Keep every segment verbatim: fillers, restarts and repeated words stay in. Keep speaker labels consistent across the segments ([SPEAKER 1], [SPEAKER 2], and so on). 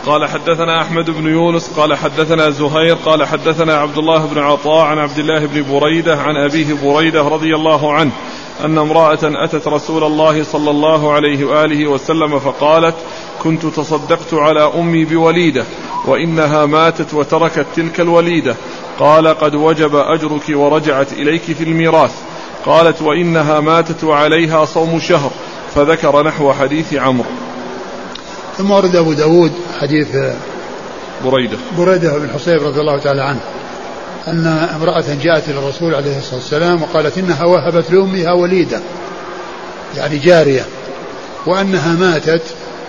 [SPEAKER 1] قال حدثنا أحمد بن يونس قال حدثنا زهير قال حدثنا عبد الله بن عطاء عن عبد الله بن بريدة عن أبيه بريدة رضي الله عنه أن امرأة أتت رسول الله صلى الله عليه وآله وسلم فقالت كنت تصدقت على أمي بوليدة وإنها ماتت وتركت تلك الوليدة. قال قد وجب أجرك ورجعت إليك في الميراث. قالت وإنها ماتت وعليها صوم شهر، فذكر نحو حديث عمرو.
[SPEAKER 2] ثم ورد أبو داود حديث
[SPEAKER 1] بريدة
[SPEAKER 2] بريدة بن حصيب رضي الله تعالى عنه أن امرأة جاءت إلى الرسول عليه الصلاة والسلام وقالت إنها وهبت لأمها وليدة يعني جارية وأنها ماتت،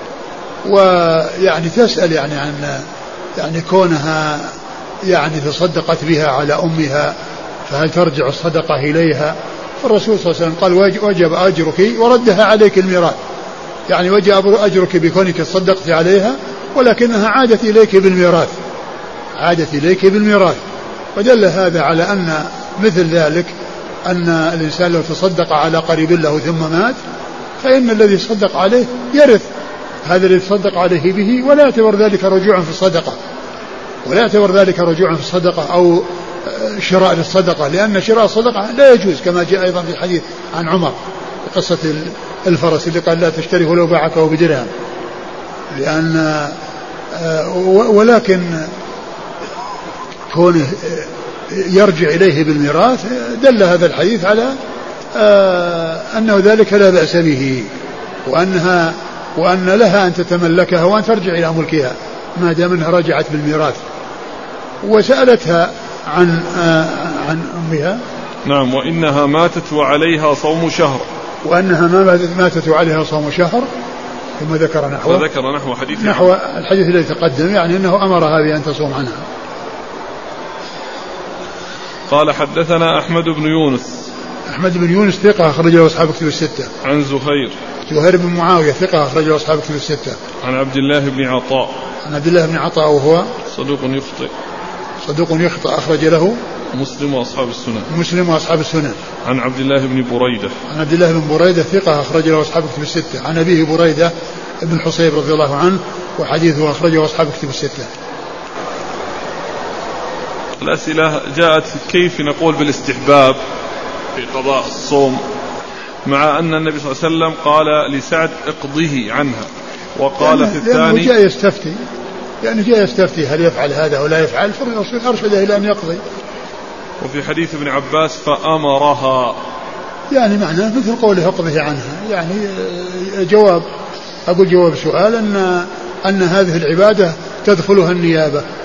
[SPEAKER 2] ويعني تسأل يعني عن يعني كونها يعني تصدقت بها على أمها فهل ترجع الصدقة إليها؟ فالرسول صلى الله عليه وسلم قال وجب أجرك وردها عليك الميراث، يعني وجب أجرك بكونك تصدقت عليها ولكنها عادت إليك بالميراث، عادت إليك بالميراث. ودل هذا على أن مثل ذلك أن الإنسان لو تصدق على قريب له ثم مات فإن الذي تصدق عليه يرث هذا الذي تصدق عليه به، ولا يعتبر ذلك رجوعا في الصدقة، ولا يعتبر ذلك رجوعا في الصدقة أو شراء للصدقة، لأن شراء الصدقة لا يجوز كما جاء أيضا في الحديث عن عمر في قصة الفرس اللي قال لا تشتري ولو باعك وبدرهم، لأن ولكن كونه يرجع إليه بالميراث دل هذا الحديث على أنه ذلك لا بأس به، وأنها وأن لها أن تتملكها وأن ترجع إلى ملكها ما دام أنها رجعت بالميراث. وسألتها عن عن أمها.
[SPEAKER 1] نعم. وإنها ماتت وعليها صوم شهر.
[SPEAKER 2] وأنها ما ماتت وعليها صوم شهر. ثم ذكر نحو
[SPEAKER 1] فذكر نحو حديث
[SPEAKER 2] نحو الحديث الذي تقدم، يعني أنه أمرها بأن تصوم عنها.
[SPEAKER 1] قال حدثنا أحمد بن يونس.
[SPEAKER 2] أحمد بن يونس ثقة أخرج له أصحاب كتب الستة.
[SPEAKER 1] عن زهير.
[SPEAKER 2] زهير بن معاوية ثقة أخرج له أصحاب كتب الستة.
[SPEAKER 1] عن عبد الله بن عطاء.
[SPEAKER 2] عن عبد الله بن عطاء وهو
[SPEAKER 1] صدوق يخطئ.
[SPEAKER 2] صدوق يخطئ أخرج له
[SPEAKER 1] مسلم وأصحاب السنن.
[SPEAKER 2] مسلم وأصحاب السنن.
[SPEAKER 1] عن عبد الله بن بريدة.
[SPEAKER 2] عن عبد الله بن بريدة ثقة أخرج له أصحاب كتب الستة. عن أبيه بريدة ابن حصيب رضي الله عنه وحديثه أخرجه أصحاب كتب الستة.
[SPEAKER 1] الأسئلة جاءت كيف نقول بالاستحباب في قضاء الصوم مع أن النبي صلى الله عليه وسلم قال لسعد اقضه عنها، وقال
[SPEAKER 2] يعني
[SPEAKER 1] في الثاني
[SPEAKER 2] جاء يستفتي يعني جاء يستفتي هل يفعل هذا ولا يفعل، فالرسول أرشده إلى أن يقضي.
[SPEAKER 1] وفي حديث ابن عباس فأمرها،
[SPEAKER 2] يعني معناه مثل قوله اقضه عنها، يعني جواب أقول جواب سؤال أن أن هذه العبادة تدخلها النيابة